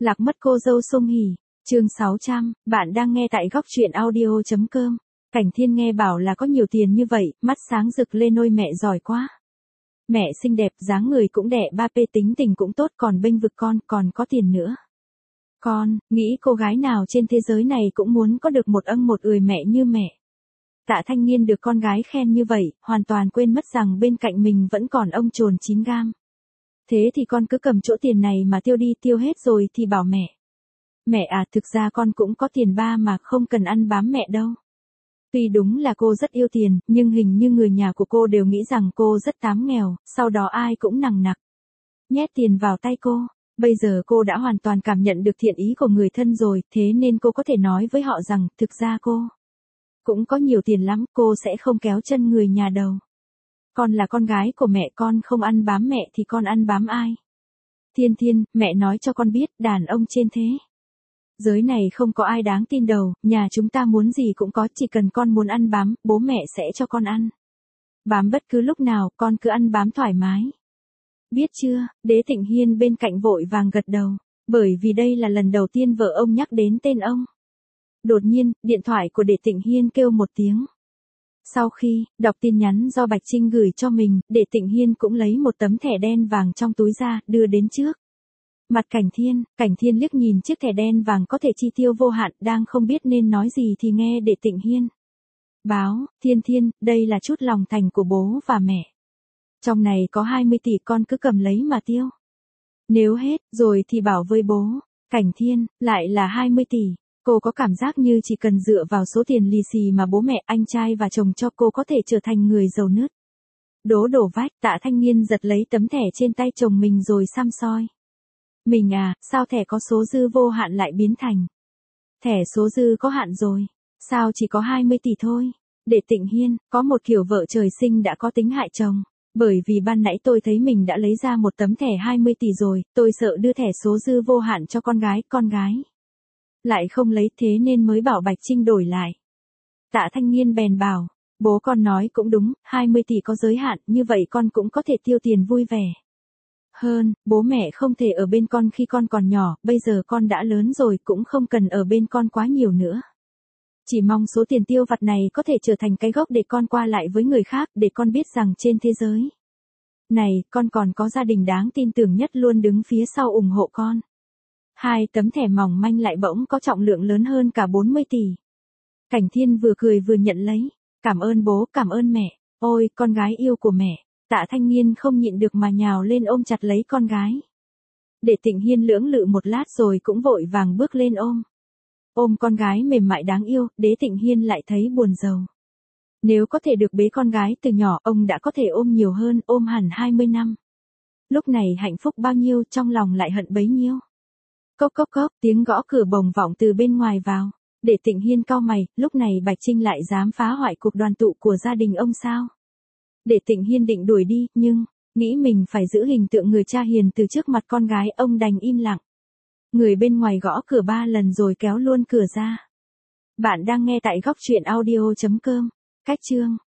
Lạc mất cô dâu Sung Hỉ, chương 600, bạn đang nghe tại góc truyện audio.com. Cảnh Thiên nghe bảo là có nhiều tiền như vậy, mắt sáng rực lên, ôi mẹ giỏi quá. Mẹ xinh đẹp, dáng người cũng đẹp, ba p tính tình cũng tốt, còn bênh vực con, còn có tiền nữa. Con, nghĩ cô gái nào trên thế giới này cũng muốn có được một ân một ười mẹ như mẹ. Tạ Thanh Nghiên được con gái khen như vậy, hoàn toàn quên mất rằng bên cạnh mình vẫn còn ông trồn 9 gam. Thế thì con cứ cầm chỗ tiền này mà tiêu đi, tiêu hết rồi thì bảo mẹ. Mẹ à, thực ra con cũng có tiền ba mà, không cần ăn bám mẹ đâu. Tuy đúng là cô rất yêu tiền, nhưng hình như người nhà của cô đều nghĩ rằng cô rất tám nghèo, sau đó ai cũng nằng nặc nhét tiền vào tay cô. Bây giờ cô đã hoàn toàn cảm nhận được thiện ý của người thân rồi, thế nên cô có thể nói với họ rằng, thực ra cô cũng có nhiều tiền lắm, cô sẽ không kéo chân người nhà đâu. Con là con gái của mẹ, con không ăn bám mẹ thì con ăn bám ai? Thiên Thiên, mẹ nói cho con biết, đàn ông trên thế giới này không có ai đáng tin đâu, nhà chúng ta muốn gì cũng có, chỉ cần con muốn ăn bám, bố mẹ sẽ cho con ăn bám bất cứ lúc nào, con cứ ăn bám thoải mái. Biết chưa? Đế Tịnh Hiên bên cạnh vội vàng gật đầu, bởi vì đây là lần đầu tiên vợ ông nhắc đến tên ông. Đột nhiên, điện thoại của Đế Tịnh Hiên kêu một tiếng. Sau khi đọc tin nhắn do Bạch Trinh gửi cho mình, Đế Tịnh Hiên cũng lấy một tấm thẻ đen vàng trong túi ra, đưa đến trước mặt Cảnh Thiên liếc nhìn chiếc thẻ đen vàng có thể chi tiêu vô hạn, đang không biết nên nói gì thì nghe Đế Tịnh Hiên báo, Thiên Thiên, đây là chút lòng thành của bố và mẹ. Trong này có 20 tỷ, con cứ cầm lấy mà tiêu. Nếu hết rồi thì bảo với bố. Cảnh Thiên, lại là 20 tỷ. Cô có cảm giác như chỉ cần dựa vào số tiền lì xì mà bố mẹ, anh trai và chồng cho cô có thể trở thành người giàu nứt đổ vách. Tạ Thanh Nghiên giật lấy tấm thẻ trên tay chồng mình rồi xăm soi. Mình à, sao thẻ có số dư vô hạn lại biến thành thẻ số dư có hạn rồi? Sao chỉ có 20 tỷ thôi? Để Tịnh Hiên, có một kiểu vợ trời sinh đã có tính hại chồng. Bởi vì ban nãy tôi thấy mình đã lấy ra một tấm thẻ 20 tỷ rồi, tôi sợ đưa thẻ số dư vô hạn cho con gái lại không lấy, thế nên mới bảo Bạch Trinh đổi lại. Tạ Thanh Nghiên bèn bảo, bố con nói cũng đúng, 20 tỷ có giới hạn, như vậy con cũng có thể tiêu tiền vui vẻ hơn, bố mẹ không thể ở bên con khi con còn nhỏ, bây giờ con đã lớn rồi cũng không cần ở bên con quá nhiều nữa. Chỉ mong số tiền tiêu vặt này có thể trở thành cái gốc để con qua lại với người khác, để con biết rằng trên thế giới này, con còn có gia đình đáng tin tưởng nhất luôn đứng phía sau ủng hộ con. Hai tấm thẻ mỏng manh lại bỗng có trọng lượng lớn hơn cả 40 tỷ. Cảnh Thiên vừa cười vừa nhận lấy. Cảm ơn bố, cảm ơn mẹ. Ôi, con gái yêu của mẹ. Tạ Thanh Nghiên không nhịn được mà nhào lên ôm chặt lấy con gái. Để Tịnh Hiên lưỡng lự một lát rồi cũng vội vàng bước lên ôm. Ôm con gái mềm mại đáng yêu, Đế Tịnh Hiên lại thấy buồn rầu. Nếu có thể được bế con gái từ nhỏ, ông đã có thể ôm nhiều hơn, ôm hẳn 20 năm. Lúc này hạnh phúc bao nhiêu, trong lòng lại hận bấy nhiêu. Cốc cốc cốc, tiếng gõ cửa bồng vọng từ bên ngoài vào. Để Tịnh Hiên cau mày, lúc này Bạch Trinh lại dám phá hoại cuộc đoàn tụ của gia đình ông sao? Để Tịnh Hiên định đuổi đi, nhưng nghĩ mình phải giữ hình tượng người cha hiền từ trước mặt con gái, ông đành im lặng. Người bên ngoài gõ cửa 3 lần rồi kéo luôn cửa ra. Bạn đang nghe tại góc truyện audio.com. Cách chương